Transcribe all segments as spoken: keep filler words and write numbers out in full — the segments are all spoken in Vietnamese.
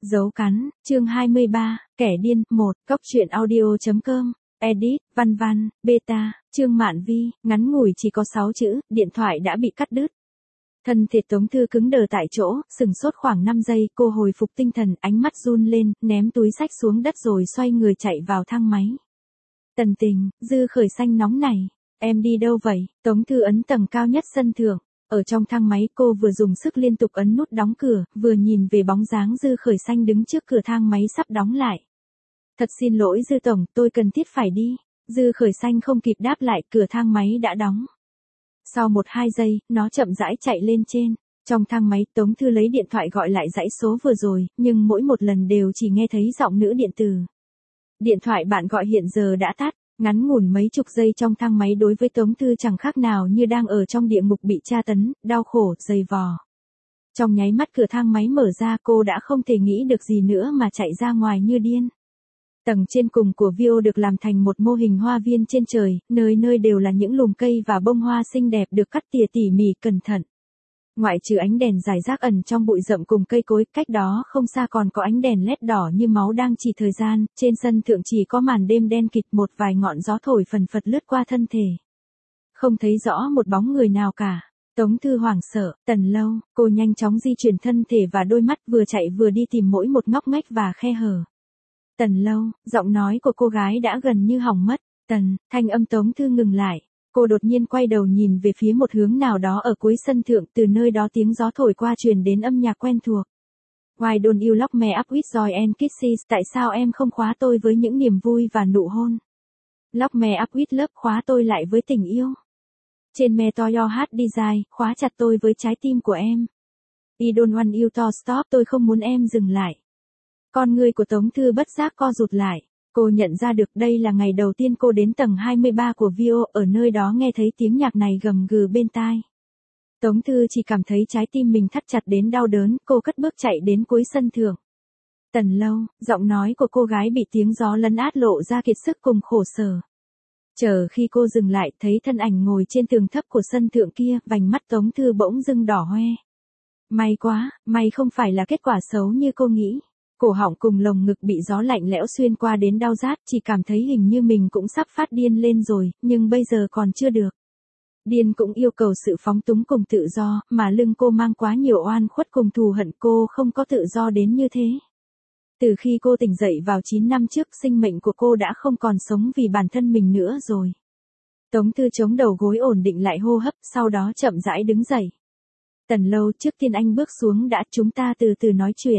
Dấu cắn, chương hai mươi ba, kẻ điên, một, cốc truyện audio.com, edit, văn văn, beta, chương Mạn Vi, ngắn ngủi chỉ có sáu chữ, điện thoại đã bị cắt đứt. Thân thể Tống Thư cứng đờ tại chỗ, sừng sốt khoảng năm giây, cô hồi phục tinh thần, ánh mắt run lên, ném túi xách xuống đất rồi xoay người chạy vào thang máy. Tần Tình, Dư Khởi Xanh nóng này, em đi đâu vậy? Tống Thư ấn tầng cao nhất sân thượng. Ở trong thang máy cô vừa dùng sức liên tục ấn nút đóng cửa, vừa nhìn về bóng dáng Dư Khởi Xanh đứng trước cửa thang máy sắp đóng lại. Thật xin lỗi Dư Tổng, tôi cần thiết phải đi. Dư Khởi Xanh không kịp đáp lại, cửa thang máy đã đóng. Sau một hai giây, nó chậm rãi chạy lên trên. Trong thang máy, Tống Thư lấy điện thoại gọi lại dãy số vừa rồi, nhưng mỗi một lần đều chỉ nghe thấy giọng nữ điện tử. Điện thoại bạn gọi hiện giờ đã tắt. Ngắn ngủn mấy chục giây trong thang máy đối với Tống Thư chẳng khác nào như đang ở trong địa ngục bị tra tấn, đau khổ, dày vò. Trong nháy mắt cửa thang máy mở ra, cô đã không thể nghĩ được gì nữa mà chạy ra ngoài như điên. Tầng trên cùng của Vio được làm thành một mô hình hoa viên trên trời, nơi nơi đều là những lùm cây và bông hoa xinh đẹp được cắt tỉa tỉ mỉ cẩn thận. Ngoại trừ ánh đèn rải rác ẩn trong bụi rậm cùng cây cối, cách đó không xa còn có ánh đèn led đỏ như máu đang chỉ thời gian, trên sân thượng chỉ có màn đêm đen kịt, một vài ngọn gió thổi phần phật lướt qua thân thể. Không thấy rõ một bóng người nào cả. Tống Thư hoảng sợ, Tần Lâu, cô nhanh chóng di chuyển thân thể và đôi mắt, vừa chạy vừa đi tìm mỗi một ngóc ngách và khe hở. Tần Lâu, giọng nói của cô gái đã gần như hỏng mất. Tần, thanh âm Tống Thư ngừng lại. Cô đột nhiên quay đầu nhìn về phía một hướng nào đó ở cuối sân thượng, từ nơi đó tiếng gió thổi qua truyền đến âm nhạc quen thuộc. Why don't you lock me up with joy and kisses? Tại sao em không khóa tôi với những niềm vui và nụ hôn? Lock me up with love, khóa tôi lại với tình yêu. Trên me to your heart desire, khóa chặt tôi với trái tim của em. I don't want you to stop, tôi không muốn em dừng lại. Con người của Tống Thư bất giác co rụt lại. Cô nhận ra được đây là ngày đầu tiên cô đến tầng hai mươi ba của Vio, ở nơi đó nghe thấy tiếng nhạc này gầm gừ bên tai. Tống Thư chỉ cảm thấy trái tim mình thắt chặt đến đau đớn, cô cất bước chạy đến cuối sân thượng. Tần Lâu, giọng nói của cô gái bị tiếng gió lấn át lộ ra kiệt sức cùng khổ sở. Chờ khi cô dừng lại, thấy thân ảnh ngồi trên tường thấp của sân thượng kia, vành mắt Tống Thư bỗng dưng đỏ hoe. May quá, may không phải là kết quả xấu như cô nghĩ. Cổ họng cùng lồng ngực bị gió lạnh lẽo xuyên qua đến đau rát, chỉ cảm thấy hình như mình cũng sắp phát điên lên rồi, nhưng bây giờ còn chưa được. Điên cũng yêu cầu sự phóng túng cùng tự do, mà lưng cô mang quá nhiều oan khuất cùng thù hận, cô không có tự do đến như thế. Từ khi cô tỉnh dậy vào chín năm trước, sinh mệnh của cô đã không còn sống vì bản thân mình nữa rồi. Tống Thư chống đầu gối ổn định lại hô hấp, sau đó chậm rãi đứng dậy. Tần Lâu, trước tiên anh bước xuống đã, chúng ta từ từ nói chuyện.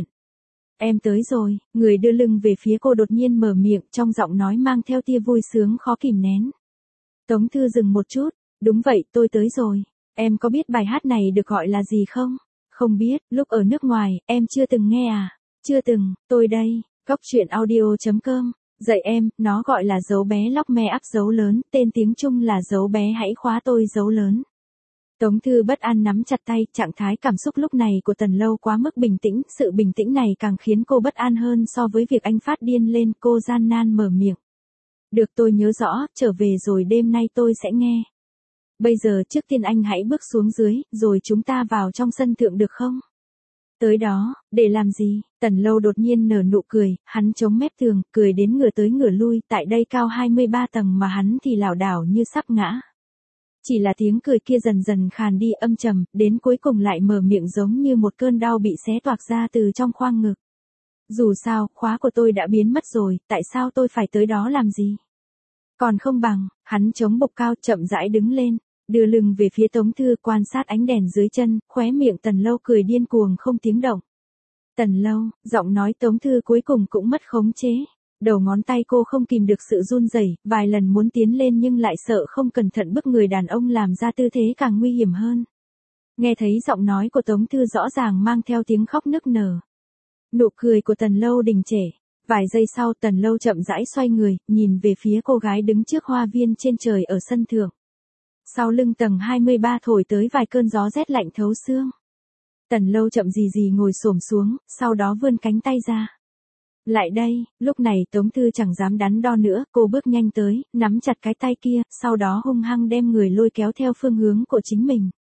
Em tới rồi, người đưa lưng về phía cô đột nhiên mở miệng, trong giọng nói mang theo tia vui sướng khó kìm nén. Tống Thư dừng một chút, đúng vậy, tôi tới rồi. Em có biết bài hát này được gọi là gì không? Không biết, lúc ở nước ngoài, em chưa từng nghe à? Chưa từng, tôi đây, cốc truyện audio.com, dạy em, nó gọi là dấu bé lock me up dấu lớn, tên tiếng Trung là dấu bé hãy khóa tôi dấu lớn. Tống Thư bất an nắm chặt tay, trạng thái cảm xúc lúc này của Tần Lâu quá mức bình tĩnh, sự bình tĩnh này càng khiến cô bất an hơn so với việc anh phát điên lên, cô gian nan mở miệng. Được, tôi nhớ rõ, trở về rồi đêm nay tôi sẽ nghe. Bây giờ trước tiên anh hãy bước xuống dưới, rồi chúng ta vào trong sân thượng được không? Tới đó, để làm gì? Tần Lâu đột nhiên nở nụ cười, hắn chống mép tường, cười đến ngửa tới ngửa lui, tại đây cao hai mươi ba tầng mà hắn thì lảo đảo như sắp ngã. Chỉ là tiếng cười kia dần dần khàn đi, âm trầm, đến cuối cùng lại mở miệng giống như một cơn đau bị xé toạc ra từ trong khoang ngực. Dù sao, khóa của tôi đã biến mất rồi, tại sao tôi phải tới đó làm gì? Còn không bằng, hắn chống bục cao chậm rãi đứng lên, đưa lưng về phía Tống Thư, quan sát ánh đèn dưới chân, khóe miệng Tần Lâu cười điên cuồng không tiếng động. Tần Lâu, giọng nói Tống Thư cuối cùng cũng mất khống chế. Đầu ngón tay cô không kìm được sự run rẩy, vài lần muốn tiến lên nhưng lại sợ không cẩn thận bức người đàn ông làm ra tư thế càng nguy hiểm hơn. Nghe thấy giọng nói của Tống Thư rõ ràng mang theo tiếng khóc nức nở. Nụ cười của Tần Lâu đình trệ. Vài giây sau Tần Lâu chậm rãi xoay người, nhìn về phía cô gái đứng trước hoa viên trên trời ở sân thượng. Sau lưng tầng hai mươi ba thổi tới vài cơn gió rét lạnh thấu xương. Tần Lâu chậm gì gì ngồi xổm xuống, sau đó vươn cánh tay ra. Lại đây, lúc này Tống Thư chẳng dám đắn đo nữa, cô bước nhanh tới, nắm chặt cái tay kia, sau đó hung hăng đem người lôi kéo theo phương hướng của chính mình.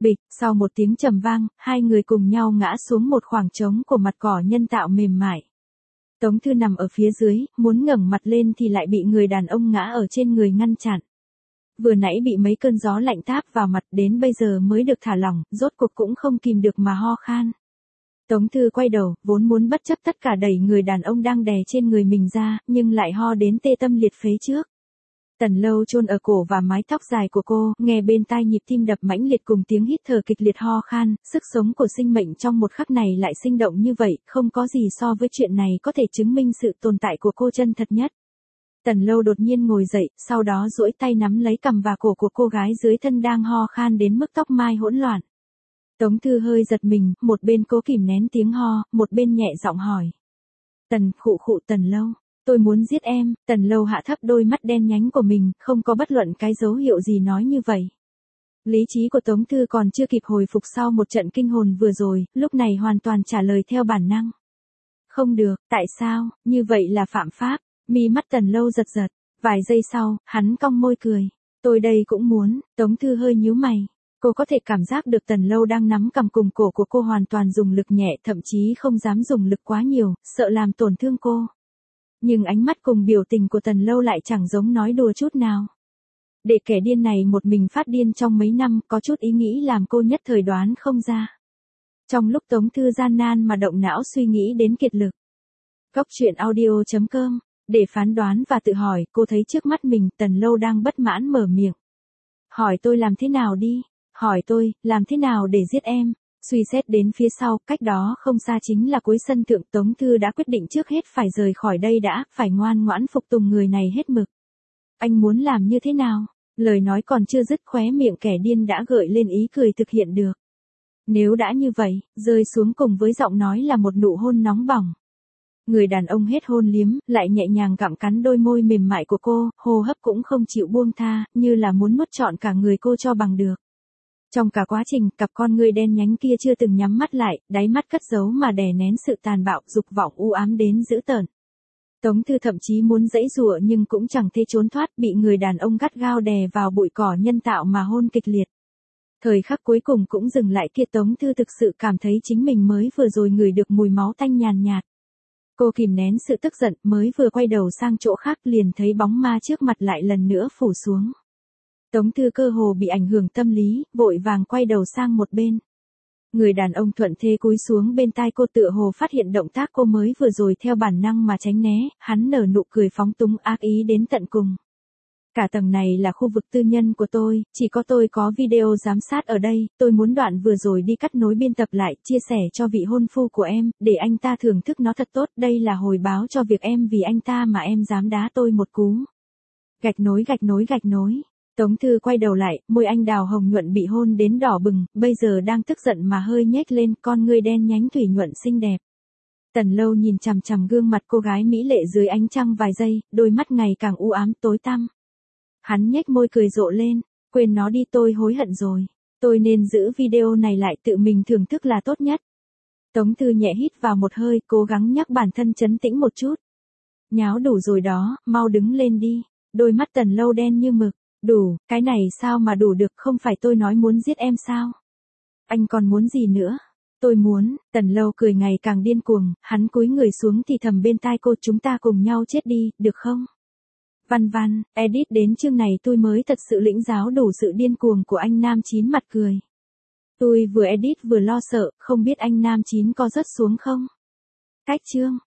Bịch, sau một tiếng trầm vang, hai người cùng nhau ngã xuống một khoảng trống của mặt cỏ nhân tạo mềm mại. Tống Thư nằm ở phía dưới, muốn ngẩng mặt lên thì lại bị người đàn ông ngã ở trên người ngăn chặn. Vừa nãy bị mấy cơn gió lạnh táp vào mặt đến bây giờ mới được thả lỏng, rốt cuộc cũng không kìm được mà ho khan. Tống Thư quay đầu, vốn muốn bất chấp tất cả đẩy người đàn ông đang đè trên người mình ra, nhưng lại ho đến tê tâm liệt phế trước. Tần Lâu chôn ở cổ và mái tóc dài của cô, nghe bên tai nhịp tim đập mãnh liệt cùng tiếng hít thở kịch liệt ho khan, sức sống của sinh mệnh trong một khắc này lại sinh động như vậy, không có gì so với chuyện này có thể chứng minh sự tồn tại của cô chân thật nhất. Tần Lâu đột nhiên ngồi dậy, sau đó duỗi tay nắm lấy cằm và cổ của cô gái dưới thân đang ho khan đến mức tóc mai hỗn loạn. Tống Thư hơi giật mình, một bên cố kìm nén tiếng ho, một bên nhẹ giọng hỏi. Tần, khụ khụ Tần Lâu, tôi muốn giết em. Tần Lâu hạ thấp đôi mắt đen nhánh của mình, không có bất luận cái dấu hiệu gì nói như vậy. Lý trí của Tống Thư còn chưa kịp hồi phục sau một trận kinh hồn vừa rồi, lúc này hoàn toàn trả lời theo bản năng. Không được, tại sao, như vậy là phạm pháp. Mi mắt Tần Lâu giật giật, vài giây sau, hắn cong môi cười. Tôi đây cũng muốn. Tống Thư hơi nhíu mày. Cô có thể cảm giác được Tần Lâu đang nắm cầm cùng cổ của cô hoàn toàn dùng lực nhẹ, thậm chí không dám dùng lực quá nhiều, sợ làm tổn thương cô. Nhưng ánh mắt cùng biểu tình của Tần Lâu lại chẳng giống nói đùa chút nào. Để kẻ điên này một mình phát điên trong mấy năm, có chút ý nghĩ làm cô nhất thời đoán không ra. Trong lúc Tống Thư gian nan mà động não suy nghĩ đến kiệt lực. Góc truyện audio chấm com, để phán đoán và tự hỏi, cô thấy trước mắt mình, Tần Lâu đang bất mãn mở miệng. Hỏi tôi làm thế nào đi? Hỏi tôi, làm thế nào để giết em? Suy xét đến phía sau, cách đó không xa chính là cuối sân thượng. Tống Thư đã quyết định trước hết phải rời khỏi đây đã, phải ngoan ngoãn phục tùng người này hết mực. Anh muốn làm như thế nào? Lời nói còn chưa dứt khóe miệng kẻ điên đã gợi lên ý cười thực hiện được. Nếu đã như vậy, rơi xuống cùng với giọng nói là một nụ hôn nóng bỏng. Người đàn ông hết hôn liếm, lại nhẹ nhàng gặm cắn đôi môi mềm mại của cô, hô hấp cũng không chịu buông tha, như là muốn nuốt trọn cả người cô cho bằng được. Trong cả quá trình, cặp con ngươi đen nhánh kia chưa từng nhắm mắt lại, đáy mắt cất giấu mà đè nén sự tàn bạo, dục vọng u ám đến dữ tợn. Tống Thư thậm chí muốn giãy giụa nhưng cũng chẳng thể trốn thoát, bị người đàn ông gắt gao đè vào bụi cỏ nhân tạo mà hôn kịch liệt. Thời khắc cuối cùng cũng dừng lại kia. Tống Thư thực sự cảm thấy chính mình mới vừa rồi ngửi được mùi máu tanh nhàn nhạt. Cô kìm nén sự tức giận, mới vừa quay đầu sang chỗ khác liền thấy bóng ma trước mặt lại lần nữa phủ xuống. Tống Thư cơ hồ bị ảnh hưởng tâm lý, vội vàng quay đầu sang một bên. Người đàn ông thuận thế cúi xuống bên tai cô, tựa hồ phát hiện động tác cô mới vừa rồi theo bản năng mà tránh né, hắn nở nụ cười phóng túng ác ý đến tận cùng. Cả tầng này là khu vực tư nhân của tôi, chỉ có tôi có video giám sát ở đây, tôi muốn đoạn vừa rồi đi cắt nối biên tập lại, chia sẻ cho vị hôn phu của em, để anh ta thưởng thức nó thật tốt, đây là hồi báo cho việc em vì anh ta mà em dám đá tôi một cú. Gạch nối gạch nối gạch nối. Tống Thư quay đầu lại, môi anh đào hồng nhuận bị hôn đến đỏ bừng, bây giờ đang tức giận mà hơi nhếch lên, con ngươi đen nhánh thủy nhuận xinh đẹp. Tần Lâu nhìn chằm chằm gương mặt cô gái mỹ lệ dưới ánh trăng vài giây, đôi mắt ngày càng u ám tối tăm. Hắn nhếch môi cười rộ lên, quên nó đi, tôi hối hận rồi. Tôi nên giữ video này lại tự mình thưởng thức là tốt nhất. Tống Thư nhẹ hít vào một hơi, cố gắng nhắc bản thân trấn tĩnh một chút. Nháo đủ rồi đó, mau đứng lên đi. Đôi mắt Tần Lâu đen như mực. Đủ, cái này sao mà đủ được, không phải tôi nói muốn giết em sao? Anh còn muốn gì nữa? Tôi muốn. Tần Lâu cười ngày càng điên cuồng, hắn cúi người xuống thì thầm bên tai cô, chúng ta cùng nhau chết đi, được không? Văn văn, edit đến chương này tôi mới thật sự lĩnh giáo đủ sự điên cuồng của anh Nam Chín mặt cười. Tôi vừa edit vừa lo sợ, không biết anh Nam Chín có rớt xuống không? Cách chương.